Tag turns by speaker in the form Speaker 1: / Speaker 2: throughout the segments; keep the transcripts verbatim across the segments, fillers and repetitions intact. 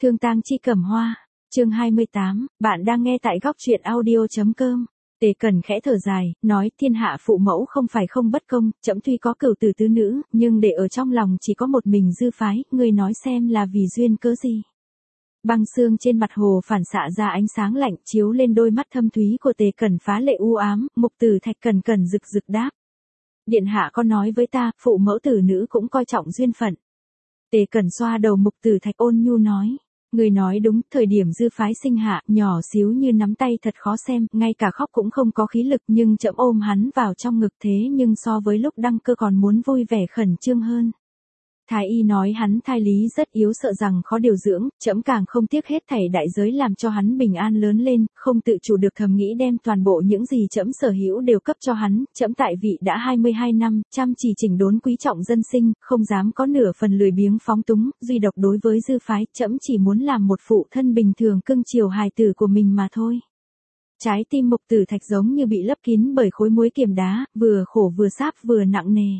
Speaker 1: Thương tang chi cẩm hoa, chương hai mươi tám, bạn đang nghe tại góc truyện audio.com. Tề Cẩn khẽ thở dài, nói thiên hạ phụ mẫu không phải không bất công, trẫm tuy có cửu tử tứ nữ, nhưng để ở trong lòng chỉ có một mình Dư Phái, ngươi nói xem là vì duyên cớ gì. Băng xương trên mặt hồ phản xạ ra ánh sáng lạnh chiếu lên đôi mắt thâm thúy của Tề Cẩn phá lệ u ám, Mục Tử Thạch cẩn cẩn rực rực đáp. Điện hạ có nói với ta, phụ mẫu tử nữ cũng coi trọng duyên phận. Tề Cẩn xoa đầu Mục Tử Thạch ôn nhu nói. Người nói đúng, thời điểm Dư Phái sinh hạ, nhỏ xíu như nắm tay thật khó xem, ngay cả khóc cũng không có khí lực, nhưng trẫm ôm hắn vào trong ngực thế nhưng so với lúc đăng cơ còn muốn vui vẻ khẩn trương hơn. Thái y nói hắn thai lý rất yếu, sợ rằng khó điều dưỡng, trẫm càng không tiếc hết thảy đại giới làm cho hắn bình an lớn lên, không tự chủ được thầm nghĩ đem toàn bộ những gì trẫm sở hữu đều cấp cho hắn, trẫm tại vị đã hai mươi hai năm, chăm chỉ chỉnh đốn quý trọng dân sinh, không dám có nửa phần lười biếng phóng túng, duy độc đối với Dư Phái, trẫm chỉ muốn làm một phụ thân bình thường cưng chiều hài tử của mình mà thôi. Trái tim Mục Tử Thạch giống như bị lấp kín bởi khối muối kiềm đá, vừa khổ vừa sáp vừa nặng nề.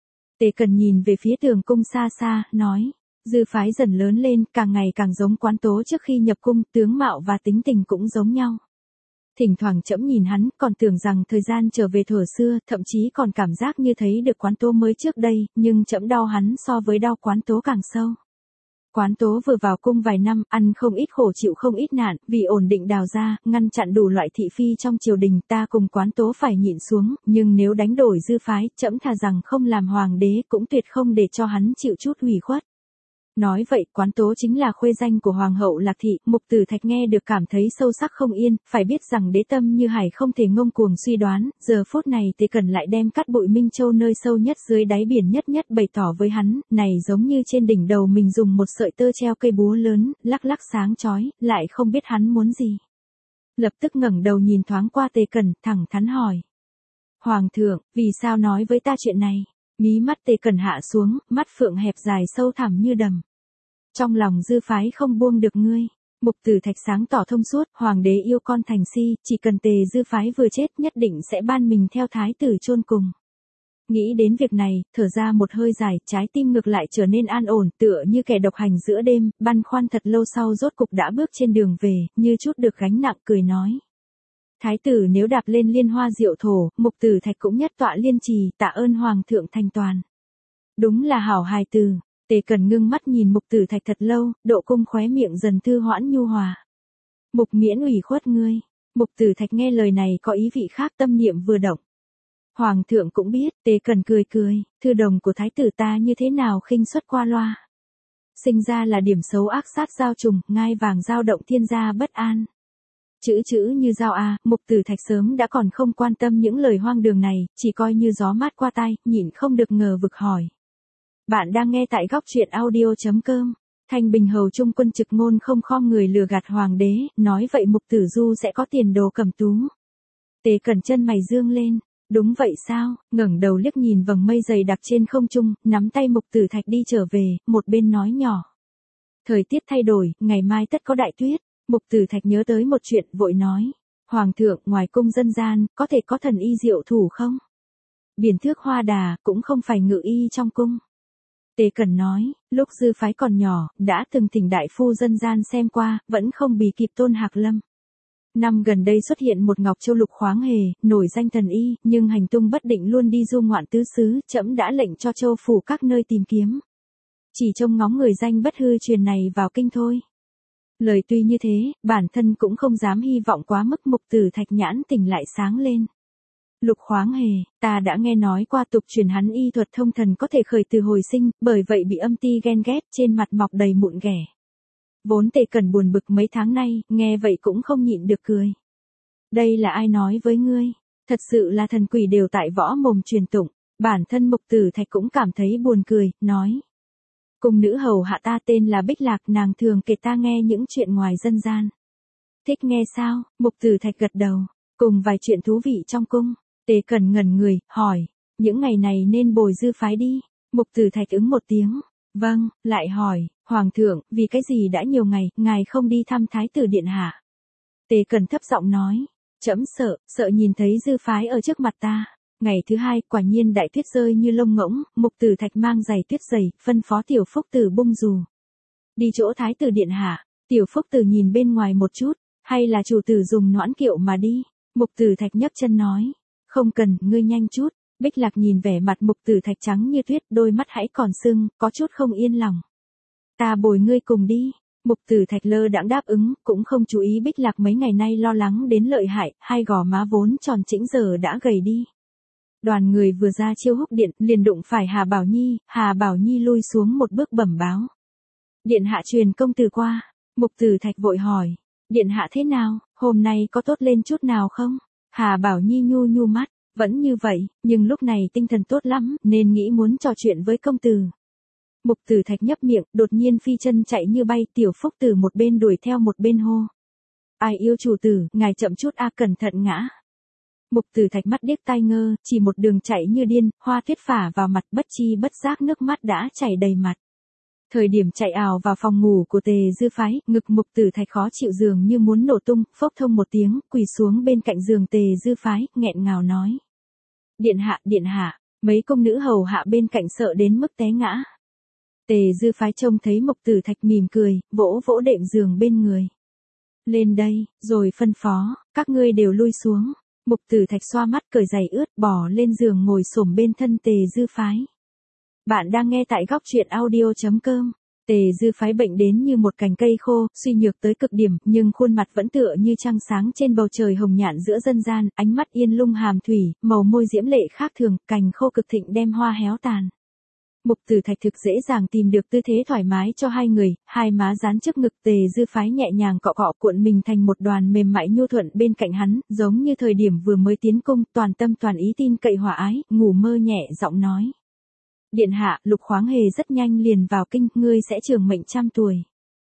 Speaker 1: Tề Cẩn nhìn về phía tường cung xa xa, nói, Dư Phái dần lớn lên, càng ngày càng giống Quán Tố trước khi nhập cung, tướng mạo và tính tình cũng giống nhau. Thỉnh thoảng trẫm nhìn hắn, còn tưởng rằng thời gian trở về thuở xưa, thậm chí còn cảm giác như thấy được Quán Tố mới trước đây, nhưng trẫm đau hắn so với đau Quán Tố càng sâu. Quán Tố vừa vào cung vài năm, ăn không ít khổ chịu không ít nạn, vì ổn định Đào gia, ngăn chặn đủ loại thị phi trong triều đình, ta cùng Quán Tố phải nhịn xuống, nhưng nếu đánh đổi Dư Phái, trẫm thà rằng không làm hoàng đế, cũng tuyệt không để cho hắn chịu chút ủy khuất. Nói vậy, Quán Tố chính là khuê danh của Hoàng hậu Lạc Thị, Mục Tử Thạch nghe được cảm thấy sâu sắc không yên, phải biết rằng đế tâm như hải không thể ngông cuồng suy đoán, giờ phút này Tề Cẩn lại đem cát bụi Minh Châu nơi sâu nhất dưới đáy biển nhất nhất bày tỏ với hắn, này giống như trên đỉnh đầu mình dùng một sợi tơ treo cây búa lớn, lắc lắc sáng chói, lại không biết hắn muốn gì. Lập tức ngẩng đầu nhìn thoáng qua Tề Cẩn, thẳng thắn hỏi. Hoàng thượng, vì sao nói với ta chuyện này? Mí mắt Tề Cẩn hạ xuống, mắt phượng hẹp dài sâu thẳm như đầm. Trong lòng Dư Phái không buông được ngươi. Mục Tử Thạch sáng tỏ thông suốt, hoàng đế yêu con thành si, chỉ cần Tề Dư Phái vừa chết nhất định sẽ ban mình theo thái tử chôn cùng. Nghĩ đến việc này, thở ra một hơi dài, trái tim ngược lại trở nên an ổn, tựa như kẻ độc hành giữa đêm, băn khoăn thật lâu sau rốt cục đã bước trên đường về, như chút được gánh nặng cười nói. Thái tử nếu đạp lên liên hoa diệu thổ, Mục Tử Thạch cũng nhất tọa liên trì, tạ ơn hoàng thượng thành toàn. Đúng là hảo hài tử. Tề Cẩn ngưng mắt nhìn Mục Tử Thạch thật lâu, độ cung khóe miệng dần thư hoãn nhu hòa. Mục miễn ủy khuất ngươi. Mục Tử Thạch nghe lời này có ý vị khác, tâm niệm vừa động. Hoàng thượng cũng biết, Tề Cẩn cười cười, thư đồng của thái tử ta như thế nào khinh suất qua loa. Sinh ra là điểm xấu ác sát giao trùng, ngai vàng dao động thiên gia bất an. Chữ chữ như dao a, Mục Tử Thạch sớm đã còn không quan tâm những lời hoang đường này, chỉ coi như gió mát qua tai, nhịn không được ngờ vực hỏi. Bạn đang nghe tại góc truyện audio.com. Thanh Bình hầu trung quân trực ngôn không khom người lừa gạt hoàng đế, nói vậy Mục Tử Du sẽ có tiền đồ cẩm tú. Tề Cẩn chân mày dương lên, đúng vậy sao? Ngẩng đầu liếc nhìn vầng mây dày đặc trên không trung, nắm tay Mục Tử Thạch đi trở về, một bên nói nhỏ. Thời tiết thay đổi, ngày mai tất có đại tuyết. Mục Tử Thạch nhớ tới một chuyện, vội nói. Hoàng thượng, ngoài cung dân gian, có thể có thần y diệu thủ không? Biển thước hoa đà, cũng không phải ngự y trong cung. Tề Cẩn nói, lúc Dư Phái còn nhỏ, đã từng thỉnh đại phu dân gian xem qua, vẫn không bì kịp Tôn Hạc Lâm. Năm gần đây xuất hiện một Ngọc Châu Lục Khoáng Hề, nổi danh thần y, nhưng hành tung bất định luôn đi du ngoạn tứ xứ, trẫm đã lệnh cho châu phủ các nơi tìm kiếm. Chỉ trông ngóng người danh bất hư truyền này vào kinh thôi. Lời tuy như thế, bản thân cũng không dám hy vọng quá mức. Mục Tử Thạch nhãn tỉnh lại sáng lên. Lục Khoáng Hề, ta đã nghe nói qua tục truyền hắn y thuật thông thần có thể khởi từ hồi sinh, bởi vậy bị âm ti ghen ghét, trên mặt mọc đầy mụn ghẻ. Vốn Tề Cẩn buồn bực mấy tháng nay, nghe vậy cũng không nhịn được cười. Đây là ai nói với ngươi? Thật sự là thần quỷ đều tại võ mồm truyền tụng. Bản thân Mục Tử Thạch cũng cảm thấy buồn cười, nói. Cung nữ hầu hạ ta tên là Bích Lạc, nàng thường kể ta nghe những chuyện ngoài dân gian. Thích nghe sao? Mục Tử Thạch gật đầu, cùng vài chuyện thú vị trong cung. Tề Cẩn ngẩn người, hỏi, những ngày này nên bồi Dư Phái đi. Mục Tử Thạch ứng một tiếng, vâng, lại hỏi, Hoàng thượng, vì cái gì đã nhiều ngày, ngài không đi thăm Thái tử điện hạ? Tề Cẩn thấp giọng nói, trẫm sợ, sợ nhìn thấy Dư Phái ở trước mặt ta. Ngày thứ hai, quả nhiên đại tuyết rơi như lông ngỗng, Mục Tử Thạch mang giày tuyết dày, phân phó tiểu phúc tử bung dù. Đi chỗ Thái tử điện hạ, Tiểu Phúc Tử nhìn bên ngoài một chút, hay là chủ tử dùng noãn kiệu mà đi. Mục Tử Thạch nhấc chân nói, không cần, ngươi nhanh chút. Bích Lạc nhìn vẻ mặt Mục Tử Thạch trắng như tuyết, đôi mắt hãy còn sưng, có chút không yên lòng. Ta bồi ngươi cùng đi. Mục Tử Thạch lơ đãng đáp ứng, cũng không chú ý Bích Lạc mấy ngày nay lo lắng đến lợi hại, hai gò má vốn tròn trĩnh giờ đã gầy đi. Đoàn người vừa ra Chiêu Húc Điện, liền đụng phải Hà Bảo Nhi, Hà Bảo Nhi lui xuống một bước bẩm báo. Điện hạ truyền công từ qua. Mục Tử Thạch vội hỏi, điện hạ thế nào, hôm nay có tốt lên chút nào không? Hà Bảo Nhi nhu nhu mắt, vẫn như vậy, nhưng lúc này tinh thần tốt lắm, nên nghĩ muốn trò chuyện với công tử. Mục Tử Thạch nhấp miệng, đột nhiên phi chân chạy như bay, Tiểu Phúc Tử một bên đuổi theo một bên hô. Ai yêu chủ tử, ngài chậm chút a, cẩn thận ngã. Mục Tử Thạch mắt điếc tai ngơ, chỉ một đường chạy như điên, hoa tuyết phả vào mặt, bất chi bất giác nước mắt đã chảy đầy mặt. Thời điểm chạy ào vào phòng ngủ của Tề Dư Phái, ngực Mục Tử Thạch khó chịu dường như muốn nổ tung, phốc thông một tiếng, quỳ xuống bên cạnh giường Tề Dư Phái, nghẹn ngào nói. Điện hạ, điện hạ, mấy công nữ hầu hạ bên cạnh sợ đến mức té ngã. Tề Dư Phái trông thấy Mục Tử Thạch mỉm cười, vỗ vỗ đệm giường bên người. Lên đây, rồi phân phó, các ngươi đều lui xuống. Mục Tử Thạch xoa mắt cởi giày ướt, bỏ lên giường ngồi xổm bên thân Tề Dư Phái. Bạn đang nghe tại góc truyện audio chấm com. Tề Dư Phái bệnh đến như một cành cây khô, suy nhược tới cực điểm, nhưng khuôn mặt vẫn tựa như trăng sáng trên bầu trời hồng nhạn giữa dân gian, ánh mắt yên lung hàm thủy, màu môi diễm lệ khác thường, cành khô cực thịnh đem hoa héo tàn. Mục Tử Thạch thực dễ dàng tìm được tư thế thoải mái cho hai người, hai má dán trước ngực Tề Dư Phái nhẹ nhàng cọ cọ cuộn mình thành một đoàn mềm mại nhu thuận bên cạnh hắn, giống như thời điểm vừa mới tiến cung, toàn tâm toàn ý tin cậy hòa ái, ngủ mơ nhẹ giọng nói. Điện hạ, Lục Khoáng Hề rất nhanh liền vào kinh, ngươi sẽ trường mệnh trăm tuổi.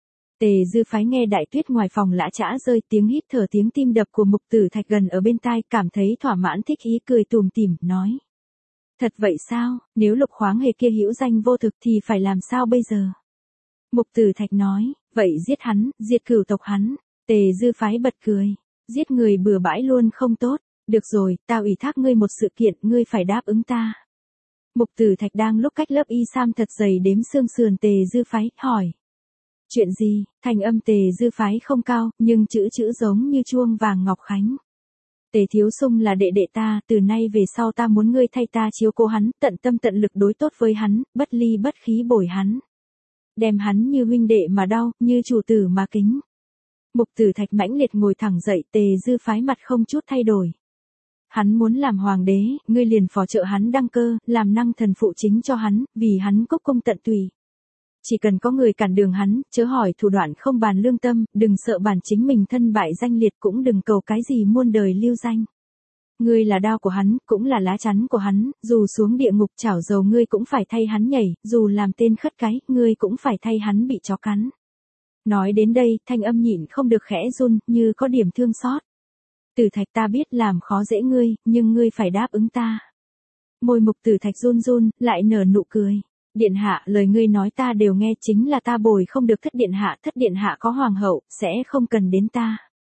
Speaker 1: Tề Dư Phái nghe đại tuyết ngoài phòng lã chã rơi, tiếng hít thở tiếng tim đập của Mục Tử Thạch gần ở bên tai, cảm thấy thỏa mãn thích ý cười tủm tỉm, nói. Thật vậy sao, nếu Lục Khoáng Hề kia hữu danh vô thực thì phải làm sao bây giờ? Mục Tử Thạch nói, vậy giết hắn, diệt cửu tộc hắn. Tề Dư Phái bật cười, giết người bừa bãi luôn không tốt, được rồi, tao ủy thác ngươi một sự kiện, ngươi phải đáp ứng ta. Mục Tử Thạch đang lúc cách lớp y sam thật dày đếm xương sườn Tề Dư Phái, hỏi. Chuyện gì? Thành âm Tề Dư Phái không cao, nhưng chữ chữ giống như chuông vàng ngọc khánh. Tề Thiếu Sung là đệ đệ ta, từ nay về sau ta muốn ngươi thay ta chiếu cố hắn, tận tâm tận lực đối tốt với hắn, bất ly bất khí bồi hắn. Đem hắn như huynh đệ mà đau, như chủ tử mà kính. Mục Tử Thạch mãnh liệt ngồi thẳng dậy, Tề Dư Phái mặt không chút thay đổi. Hắn muốn làm hoàng đế, ngươi liền phò trợ hắn đăng cơ, làm năng thần phụ chính cho hắn, vì hắn cúc cung tận tùy. Chỉ cần có người cản đường hắn, chớ hỏi thủ đoạn không bàn lương tâm, đừng sợ bản chính mình thân bại danh liệt, cũng đừng cầu cái gì muôn đời lưu danh. Ngươi là đao của hắn, cũng là lá chắn của hắn, dù xuống địa ngục chảo dầu ngươi cũng phải thay hắn nhảy, dù làm tên khất cái, ngươi cũng phải thay hắn bị chó cắn. Nói đến đây, thanh âm nhịn không được khẽ run, như có điểm thương xót. Tử Thạch, ta biết làm khó dễ ngươi, nhưng ngươi phải đáp ứng ta. Môi Mục Tử Thạch run run, lại nở nụ cười. Điện hạ, lời ngươi nói ta đều nghe, chính là ta bồi không được thất điện hạ, thất điện hạ có hoàng hậu, sẽ không cần đến ta.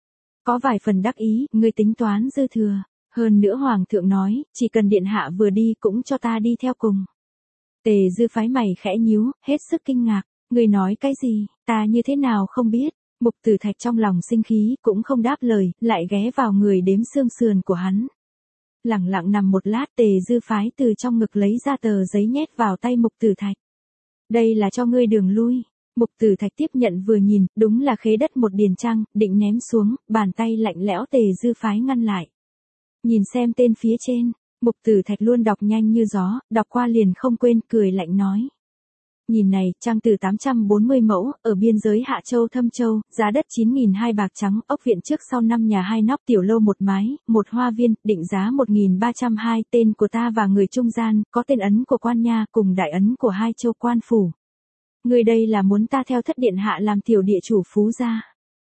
Speaker 1: Có vài phần đắc ý, ngươi tính toán dư thừa. Hơn nữa hoàng thượng nói, chỉ cần điện hạ vừa đi cũng cho ta đi theo cùng. Tề Dư Phái mày khẽ nhíu, hết sức kinh ngạc. Ngươi nói cái gì, ta như thế nào không biết. Mục Tử Thạch trong lòng sinh khí, cũng không đáp lời, lại ghé vào người đếm xương sườn của hắn. Lặng lặng nằm một lát, Tề Dư Phái từ trong ngực lấy ra tờ giấy nhét vào tay Mục Tử Thạch. Đây là cho ngươi đường lui. Mục Tử Thạch tiếp nhận vừa nhìn, đúng là khế đất một điền trang, định ném xuống, bàn tay lạnh lẽo Tề Dư Phái ngăn lại. Nhìn xem tên phía trên, Mục Tử Thạch luôn đọc nhanh như gió, đọc qua liền không quên, cười lạnh nói. Nhìn này, trang từ tám trăm bốn mươi mẫu, ở biên giới Hạ Châu Thâm Châu, giá đất chín nghìn hai bạc trắng, ốc viện trước sau năm nhà hai nóc, tiểu lâu một mái, một hoa viên, định giá một nghìn ba trăm hai, tên của ta và người trung gian, có tên ấn của quan nha, cùng đại ấn của hai châu quan phủ. Người đây là muốn ta theo thất điện hạ làm tiểu địa chủ phú gia.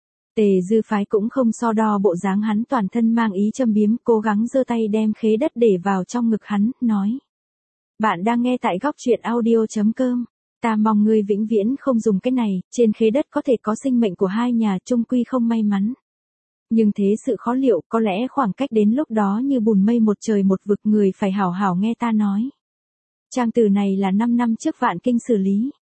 Speaker 1: Tề Dư Phái cũng không so đo bộ dáng hắn, toàn thân mang ý châm biếm, cố gắng giơ tay đem khế đất để vào trong ngực hắn, nói. Bạn đang nghe tại góc truyện audio chấm com. Ta mong ngươi vĩnh viễn không dùng cái này, trên khế đất có thể có sinh mệnh của hai nhà, chung quy không may mắn. Nhưng thế sự khó liệu, có lẽ khoảng cách đến lúc đó như bùn mây một trời một vực, người phải hảo hảo nghe ta nói. Trang từ này là năm năm trước Vạn Kinh xử lý.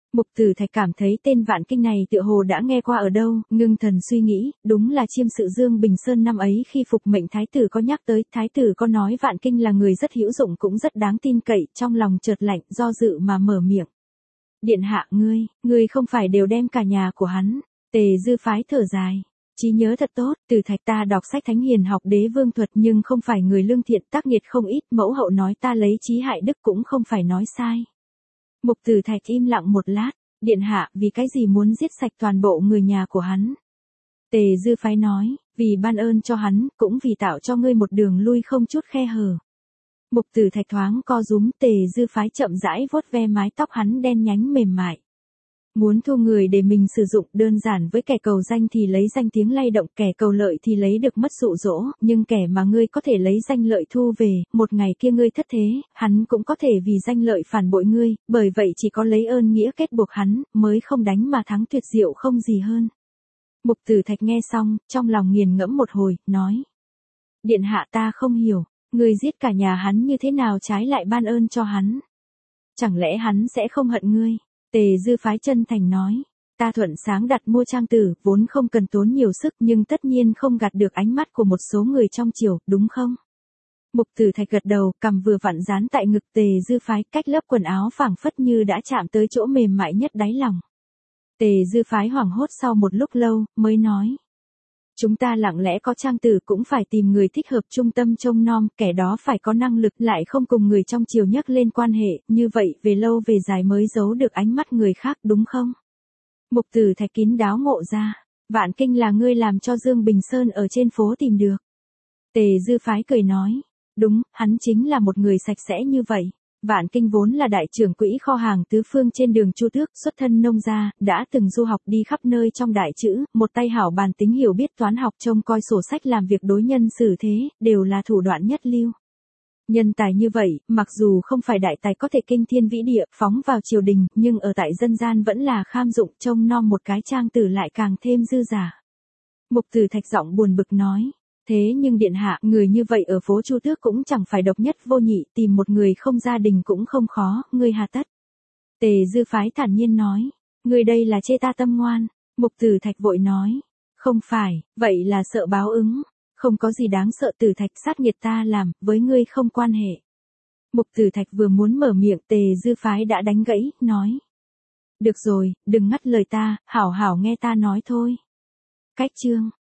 Speaker 1: Mục Tử Thạch cảm thấy tên Vạn Kinh này tựa hồ đã nghe qua ở đâu, ngưng thần suy nghĩ, đúng là chiêm sự Dương Bình Sơn năm ấy khi phục mệnh thái tử có nhắc tới, thái tử có nói Vạn Kinh là người rất hữu dụng cũng rất đáng tin cậy, trong lòng chợt lạnh, do dự mà mở miệng. Điện hạ ngươi, ngươi không phải đều đem cả nhà của hắn. Tề Dư Phái thở dài. Trí nhớ thật tốt, Tử Thạch ta đọc sách thánh hiền học đế vương thuật nhưng không phải người lương thiện, tác nghiệt không ít, mẫu hậu nói ta lấy trí hại đức cũng không phải nói sai. Mục Tử Thạch im lặng một lát, điện hạ, vì cái gì muốn giết sạch toàn bộ người nhà của hắn? Tề Dư Phái nói, vì ban ơn cho hắn, cũng vì tạo cho ngươi một đường lui không chút khe hở. Mục Tử Thạch thoáng co rúm, Tề Dư Phái chậm rãi vuốt ve mái tóc hắn đen nhánh mềm mại. Muốn thu người để mình sử dụng, đơn giản với kẻ cầu danh thì lấy danh tiếng lay động, kẻ cầu lợi thì lấy được mất dụ dỗ, nhưng kẻ mà ngươi có thể lấy danh lợi thu về, một ngày kia ngươi thất thế, hắn cũng có thể vì danh lợi phản bội ngươi, bởi vậy chỉ có lấy ơn nghĩa kết buộc hắn, mới không đánh mà thắng, tuyệt diệu không gì hơn. Mục Tử Thạch nghe xong, trong lòng nghiền ngẫm một hồi, nói. Điện hạ ta không hiểu, ngươi giết cả nhà hắn như thế nào trái lại ban ơn cho hắn? Chẳng lẽ hắn sẽ không hận ngươi? Tề Dư Phái chân thành nói, ta thuận sáng đặt mua trang tử, vốn không cần tốn nhiều sức nhưng tất nhiên không gạt được ánh mắt của một số người trong triều, đúng không? Mục Tử Thạch gật đầu, cằm vừa vặn dán tại ngực Tề Dư Phái, cách lớp quần áo phảng phất như đã chạm tới chỗ mềm mại nhất đáy lòng. Tề Dư Phái hoảng hốt sau một lúc lâu, mới nói. Chúng ta lặng lẽ có trang tử cũng phải tìm người thích hợp trung tâm trông nom, kẻ đó phải có năng lực lại không cùng người trong triều nhắc lên quan hệ, như vậy về lâu về dài mới giấu được ánh mắt người khác đúng không? Mục Tử Thạch kín đáo ngộ ra, Vạn Kinh là ngươi làm cho Dương Bình Sơn ở trên phố tìm được. Tề Dư Phái cười nói, đúng, hắn chính là một người sạch sẽ như vậy. Vạn Kinh vốn là đại trưởng quỹ kho hàng tứ phương trên đường Chu Tước, xuất thân nông gia, đã từng du học đi khắp nơi trong đại chữ, một tay hảo bàn tính hiểu biết toán học, trông coi sổ sách làm việc đối nhân xử thế, đều là thủ đoạn nhất lưu. Nhân tài như vậy, mặc dù không phải đại tài có thể kinh thiên vĩ địa, phóng vào triều đình, nhưng ở tại dân gian vẫn là kham dụng, trông nom một cái trang tử lại càng thêm dư giả. Mục Tử Thạch giọng buồn bực nói. Thế nhưng điện hạ, người như vậy ở phố Chu Tước cũng chẳng phải độc nhất vô nhị, tìm một người không gia đình cũng không khó, ngươi hà tất. Tề Dư Phái thản nhiên nói, ngươi đây là chê ta tâm ngoan. Mục Tử Thạch vội nói, không phải, vậy là sợ báo ứng, không có gì đáng sợ. Tử Thạch, sát nghiệt ta làm, với ngươi không quan hệ. Mục Tử Thạch vừa muốn mở miệng, Tề Dư Phái đã đánh gãy, nói. Được rồi, đừng ngắt lời ta, hảo hảo nghe ta nói thôi. Cách chương